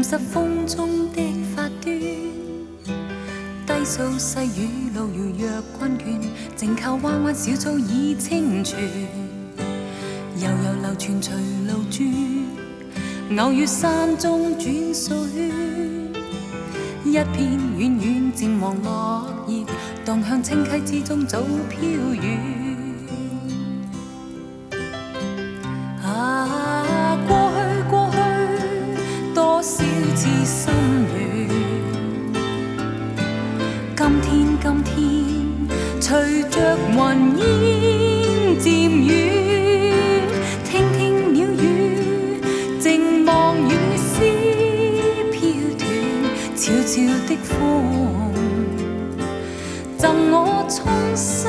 拾風中的發端，低訴細雨路遙若困倦，靜靠彎彎小草已清泉，悠悠流傳隨路轉，偶遇山中轉數圈，一片遠遠漸黃落葉，蕩向清溪之中早飄遠。似心願，今天，隨着雲煙漸遠，聽聽鳥語，靜望雨絲飄斷，悄悄的風，贈我衷心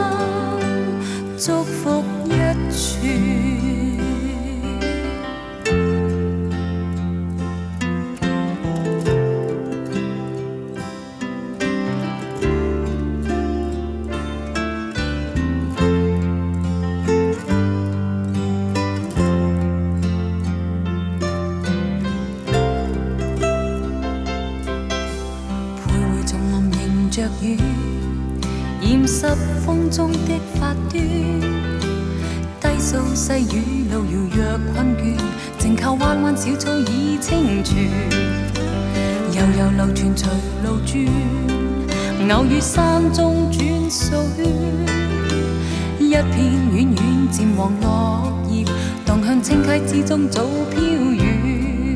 祝福一串。着雨，染濕風中的發端，低訴細雨路遙若困倦，靜靠彎彎小草已清泉，悠悠流傳隨路轉，偶遇山中轉數圈，一片遠遠漸黃落葉，蕩向清溪之中早飄遠。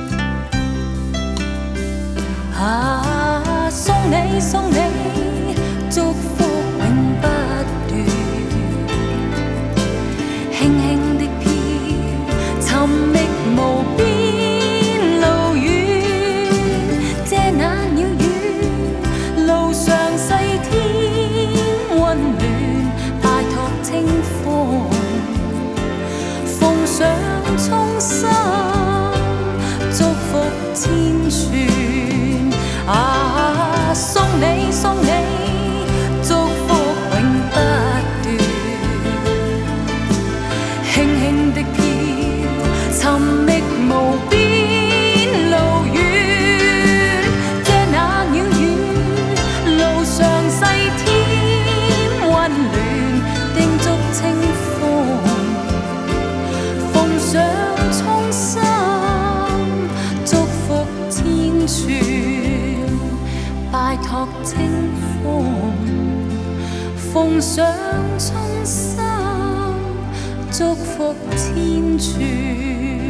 送你祝福永不斷，輕輕的飄，尋覓無邊路遠，遮那鳥語，路上細天溫暖，拜託清風，奉上衷心祝福千串。送你祝福永不斷，輕輕的飄，尋覓無邊路遠，遮那鳥語，路上細天溫暖，叮囑清風，奉上衷心祝福千串，拜託清風，奉上衷心祝福千串。